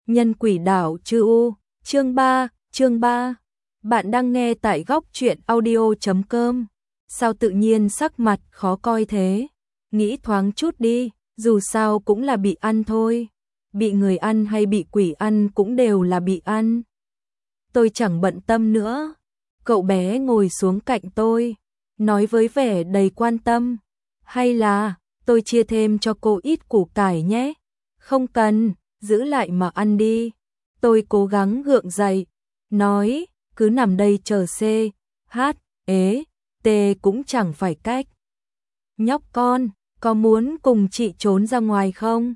Nhân quỷ đảo chư U, chương 3. Bạn đang nghe tại góc truyện audio.com. Sao tự nhiên sắc mặt khó coi thế? Nghĩ thoáng chút đi, dù sao cũng là bị ăn thôi. Bị người ăn hay bị quỷ ăn cũng đều là bị ăn. Tôi chẳng bận tâm nữa. Cậu bé ngồi xuống cạnh tôi, nói với vẻ đầy quan tâm. Hay là, tôi chia thêm cho cô ít củ cải nhé? Không cần, giữ lại mà ăn đi. Tôi cố gắng gượng dậy, nói, cứ nằm đây chờ C, H, ế, T cũng chẳng phải cách. Nhóc con, có muốn cùng chị trốn ra ngoài không?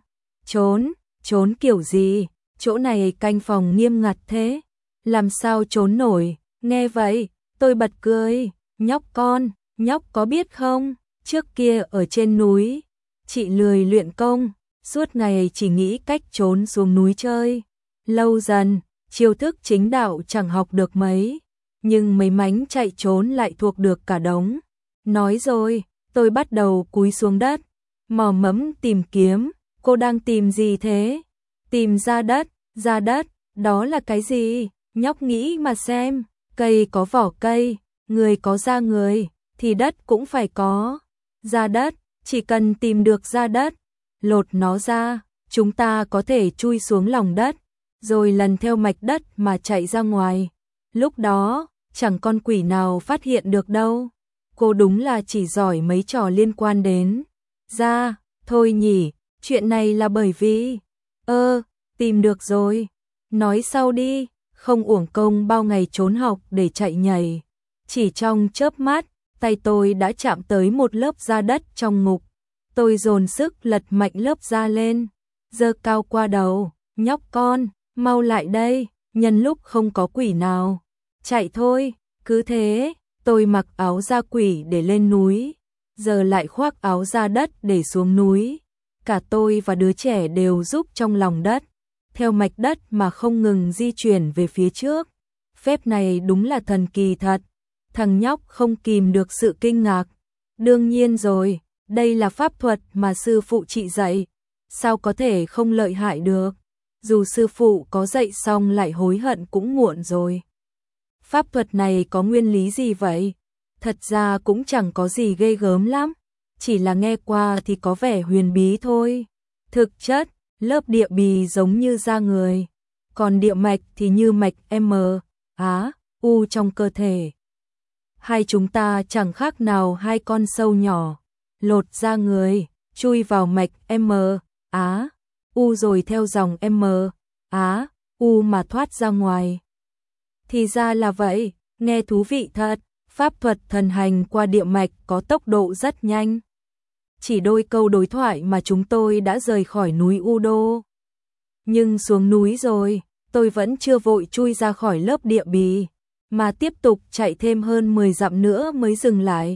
Trốn kiểu gì? Chỗ này canh phòng nghiêm ngặt thế. Làm sao trốn nổi? Nghe vậy, tôi bật cười. Nhóc con, nhóc có biết không? Trước kia ở trên núi, chị lười luyện công, suốt ngày chỉ nghĩ cách trốn xuống núi chơi. Lâu dần, chiêu thức chính đạo chẳng học được mấy, nhưng mấy mánh chạy trốn lại thuộc được cả đống. Nói rồi, tôi bắt đầu cúi xuống đất, mò mẫm tìm kiếm. Cô đang tìm gì thế? Tìm ra đất, đó là cái gì? Nhóc nghĩ mà xem, cây có vỏ cây, người có da người, thì đất cũng phải có da đất. Chỉ cần tìm được da đất, lột nó ra, chúng ta có thể chui xuống lòng đất, rồi lần theo mạch đất mà chạy ra ngoài. Lúc đó, chẳng con quỷ nào phát hiện được đâu. Cô đúng là chỉ giỏi mấy trò liên quan đến da. Thôi nhỉ, chuyện này là bởi vì... tìm được rồi. Nói sau đi, không uổng công bao ngày trốn học để chạy nhảy. Chỉ trong chớp mắt, tay tôi đã chạm tới một lớp da đất trong ngục. Tôi dồn sức lật mạnh lớp da lên, giơ cao qua đầu. Nhóc con, mau lại đây, nhân lúc không có quỷ nào. Chạy thôi, cứ thế, tôi mặc áo da quỷ để lên núi, giờ lại khoác áo da đất để xuống núi. Cả tôi và đứa trẻ đều giúp trong lòng đất, theo mạch đất mà không ngừng di chuyển về phía trước. Phép này đúng là thần kỳ thật. Thằng nhóc không kìm được sự kinh ngạc. Đương nhiên rồi, đây là pháp thuật mà sư phụ chị dạy, sao có thể không lợi hại được. Dù sư phụ có dạy xong lại hối hận cũng muộn rồi. Pháp thuật này có nguyên lý gì vậy? Thật ra cũng chẳng có gì ghê gớm lắm, chỉ là nghe qua thì có vẻ huyền bí thôi. Thực chất, lớp địa bì giống như da người, còn địa mạch thì như mạch M, Á, U trong cơ thể. Hai chúng ta chẳng khác nào hai con sâu nhỏ, lột da người, chui vào mạch M, Á, U rồi theo dòng M, Á, U mà thoát ra ngoài. Thì ra là vậy, nghe thú vị thật. Pháp thuật thần hành qua địa mạch có tốc độ rất nhanh. Chỉ đôi câu đối thoại mà chúng tôi đã rời khỏi núi U Đô. Nhưng xuống núi rồi, tôi vẫn chưa vội chui ra khỏi lớp địa bì, mà tiếp tục chạy thêm hơn 10 dặm nữa mới dừng lại.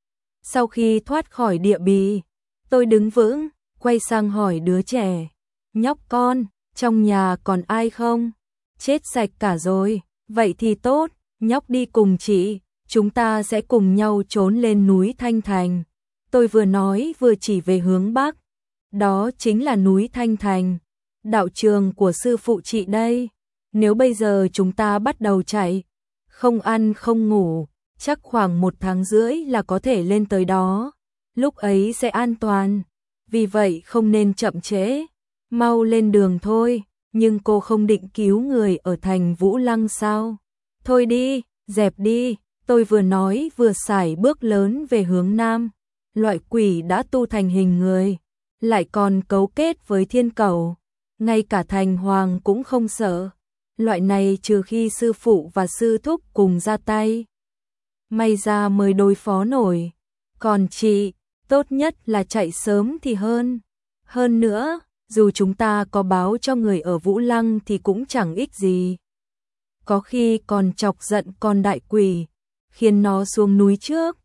Sau khi thoát khỏi địa bì, tôi đứng vững, quay sang hỏi đứa trẻ. Nhóc con, trong nhà còn ai không? Chết sạch cả rồi, vậy thì tốt, nhóc đi cùng chị, chúng ta sẽ cùng nhau trốn lên núi Thanh Thành. Tôi vừa nói vừa chỉ về hướng bắc. Đó chính là núi Thanh Thành, đạo trường của sư phụ chị đây. Nếu bây giờ chúng ta bắt đầu chạy, không ăn không ngủ, chắc khoảng 1 tháng rưỡi là có thể lên tới đó. Lúc ấy sẽ an toàn, vì vậy không nên chậm trễ. Mau lên đường thôi. Nhưng cô không định cứu người ở thành Vũ Lăng sao? Thôi đi, dẹp đi. Tôi vừa nói vừa sải bước lớn về hướng nam. Loại quỷ đã tu thành hình người, lại còn cấu kết với thiên cầu, ngay cả thành hoàng cũng không sợ. Loại này trừ khi sư phụ và sư thúc cùng ra tay, may ra mới đối phó nổi. Còn chị, tốt nhất là chạy sớm thì hơn. Hơn nữa, dù chúng ta có báo cho người ở Vũ Lăng thì cũng chẳng ích gì. Có khi còn chọc giận con đại quỷ, khiến nó xuống núi trước.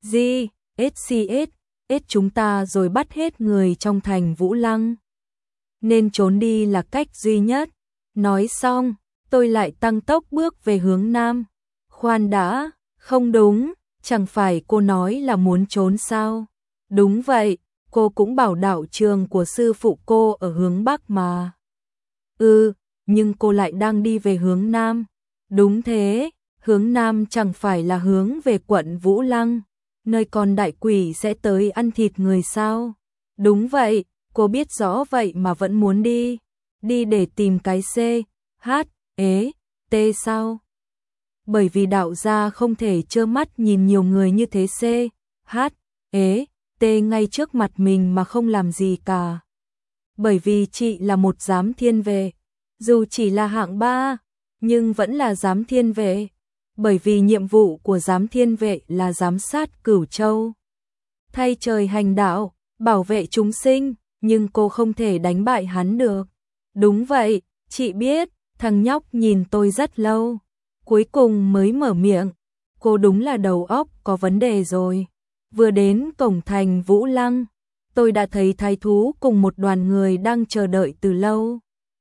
SCS chúng ta rồi bắt hết người trong thành Vũ Lăng. Nên trốn đi là cách duy nhất. Nói xong, tôi lại tăng tốc bước về hướng nam. Khoan đã, không đúng, chẳng phải cô nói là muốn trốn sao? Đúng vậy, cô cũng bảo đạo trường của sư phụ cô ở hướng bắc mà. nhưng cô lại đang đi về hướng Nam. Đúng thế, hướng Nam chẳng phải là hướng về quận Vũ Lăng, nơi con đại quỷ sẽ tới ăn thịt người sao? Đúng vậy, cô biết rõ vậy mà vẫn muốn đi. Đi để tìm cái C, H, ế, T sao? Bởi vì đạo gia không thể trơ mắt nhìn nhiều người như thế C, H, ế, T ngay trước mặt mình mà không làm gì cả. Bởi vì chị là một giám thiên vệ, dù chỉ là hạng 3, nhưng vẫn là giám thiên vệ. Bởi vì nhiệm vụ của giám thiên vệ là giám sát Cửu Châu, thay trời hành đạo, bảo vệ chúng sinh, nhưng cô không thể đánh bại hắn được. Đúng vậy, chị biết, thằng nhóc nhìn tôi rất lâu, cuối cùng mới mở miệng, cô đúng là đầu óc có vấn đề rồi. Vừa đến cổng thành Vũ Lăng, tôi đã thấy thái thú cùng một đoàn người đang chờ đợi từ lâu.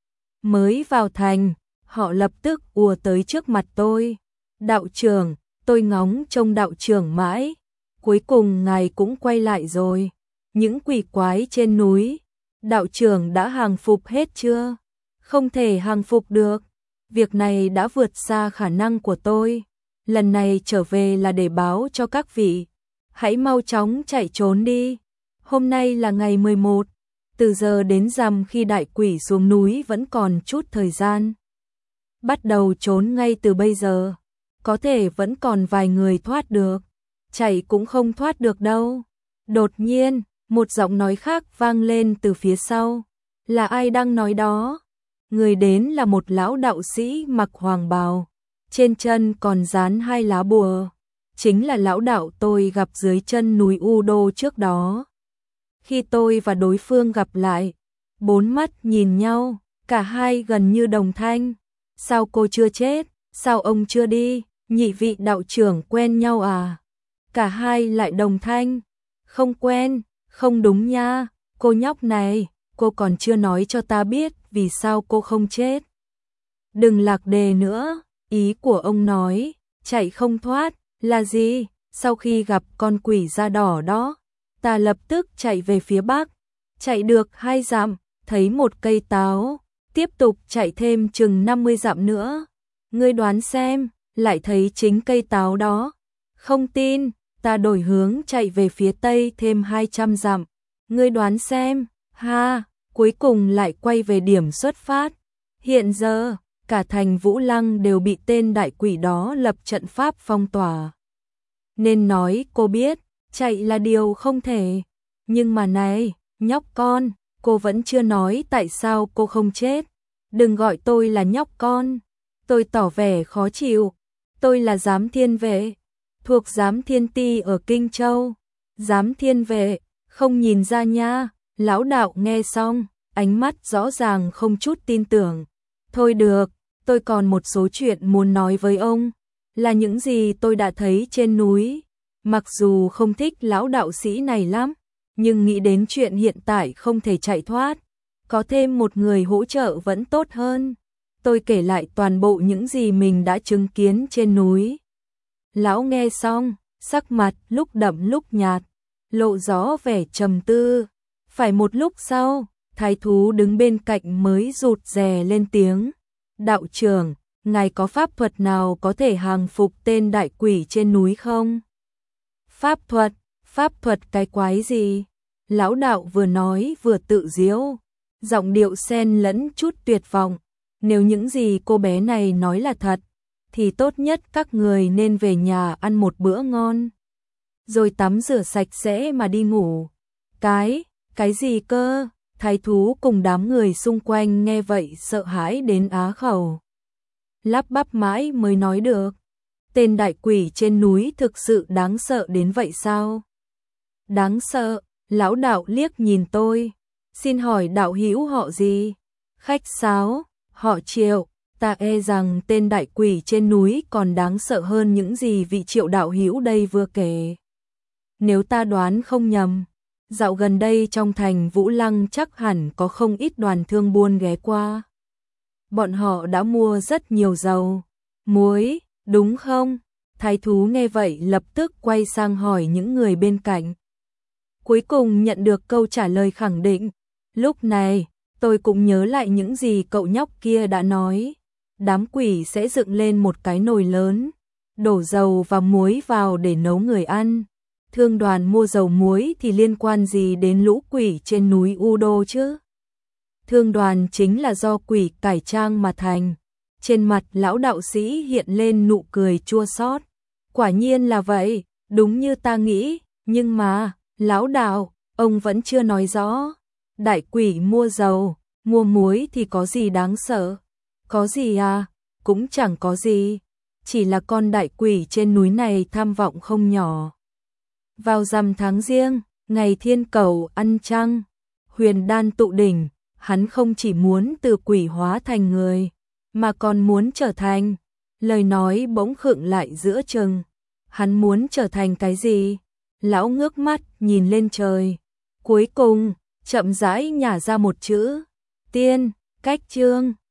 Mới vào thành, họ lập tức ùa tới trước mặt tôi. Đạo trưởng, tôi ngóng trông đạo trưởng mãi, cuối cùng ngài cũng quay lại rồi. Những quỷ quái trên núi, đạo trưởng đã hàng phục hết chưa? Không thể hàng phục được, việc này đã vượt xa khả năng của tôi. Lần này trở về là để báo cho các vị, hãy mau chóng chạy trốn đi. Hôm nay là ngày 11, từ giờ đến rằm khi đại quỷ xuống núi vẫn còn chút thời gian. Bắt đầu trốn ngay từ bây giờ, có thể vẫn còn vài người thoát được, chạy cũng không thoát được đâu. Đột nhiên, một giọng nói khác vang lên từ phía sau. Là ai đang nói đó? Người đến là một lão đạo sĩ mặc hoàng bào, trên chân còn dán 2 lá bùa. Chính là lão đạo tôi gặp dưới chân núi U Đô trước đó. Khi tôi và đối phương gặp lại, 4 mắt nhìn nhau, cả hai gần như đồng thanh. Sao cô chưa chết? Sao ông chưa đi? Nhị vị đạo trưởng quen nhau à? Cả hai lại đồng thanh. Không quen, không đúng nha, cô nhóc này, cô còn chưa nói cho ta biết vì sao cô không chết. Đừng lạc đề nữa, ý của ông nói, chạy không thoát, là gì? Sau khi gặp con quỷ da đỏ đó, ta lập tức chạy về phía bắc, chạy được 2 dặm, thấy một cây táo, tiếp tục chạy thêm chừng 50 dặm nữa. Ngươi đoán xem, lại thấy chính cây táo đó. Không tin, ta đổi hướng chạy về phía tây thêm 200 dặm. Ngươi đoán xem, ha, cuối cùng lại quay về điểm xuất phát. Hiện giờ, cả thành Vũ Lăng đều bị tên đại quỷ đó lập trận pháp phong tỏa. Nên nói cô biết, chạy là điều không thể. Nhưng mà này, nhóc con, cô vẫn chưa nói tại sao cô không chết. Đừng gọi tôi là nhóc con. Tôi tỏ vẻ khó chịu. Tôi là giám thiên vệ, thuộc giám thiên ti ở Kinh Châu. Giám thiên vệ, không nhìn ra nha. Lão đạo nghe xong, ánh mắt rõ ràng không chút tin tưởng. Thôi được, tôi còn một số chuyện muốn nói với ông. Là những gì tôi đã thấy trên núi. Mặc dù không thích lão đạo sĩ này lắm, nhưng nghĩ đến chuyện hiện tại không thể chạy thoát, có thêm một người hỗ trợ vẫn tốt hơn. Tôi kể lại toàn bộ những gì mình đã chứng kiến trên núi. Lão nghe xong, sắc mặt lúc đậm lúc nhạt, lộ rõ vẻ trầm tư. Phải một lúc sau, thái thú đứng bên cạnh mới rụt rè lên tiếng. Đạo trưởng, ngài có pháp thuật nào có thể hàng phục tên đại quỷ trên núi không? Pháp thuật cái quái gì? Lão đạo vừa nói vừa tự giễu, giọng điệu xen lẫn chút tuyệt vọng. Nếu những gì cô bé này nói là thật, thì tốt nhất các người nên về nhà ăn một bữa ngon, rồi tắm rửa sạch sẽ mà đi ngủ. Cái gì cơ? Thái thú cùng đám người xung quanh nghe vậy sợ hãi đến á khẩu. Lắp bắp mãi mới nói được. Tên đại quỷ trên núi thực sự đáng sợ đến vậy sao? Đáng sợ, lão đạo liếc nhìn tôi. Xin hỏi đạo hữu họ gì? Khách sáo, họ Triệu. Ta e rằng tên đại quỷ trên núi còn đáng sợ hơn những gì vị Triệu đạo hữu đây vừa kể. Nếu ta đoán không nhầm, dạo gần đây trong thành Vũ Lăng chắc hẳn có không ít đoàn thương buôn ghé qua. Bọn họ đã mua rất nhiều dầu, muối, đúng không? Thái thú nghe vậy lập tức quay sang hỏi những người bên cạnh. Cuối cùng nhận được câu trả lời khẳng định. Lúc này, tôi cũng nhớ lại những gì cậu nhóc kia đã nói. Đám quỷ sẽ dựng lên một cái nồi lớn, đổ dầu và muối vào để nấu người ăn. Thương Đoàn mua dầu muối thì liên quan gì đến lũ quỷ trên núi Udo chứ? Thương Đoàn chính là do quỷ cải trang mà thành. Trên mặt lão đạo sĩ hiện lên nụ cười chua xót. Quả nhiên là vậy, đúng như ta nghĩ, nhưng mà, lão đạo, ông vẫn chưa nói rõ. Đại quỷ mua dầu, mua muối thì có gì đáng sợ? Có gì à? Cũng chẳng có gì. Chỉ là con đại quỷ trên núi này tham vọng không nhỏ. Vào rằm tháng Giêng, ngày thiên cầu ăn trăng, huyền đan tụ đỉnh, hắn không chỉ muốn từ quỷ hóa thành người, mà còn muốn trở thành. Lời nói bỗng khựng lại giữa chừng. Hắn muốn trở thành cái gì? Lão ngước mắt nhìn lên trời. Cuối cùng, chậm rãi nhả ra một chữ. Tiên, cách chương.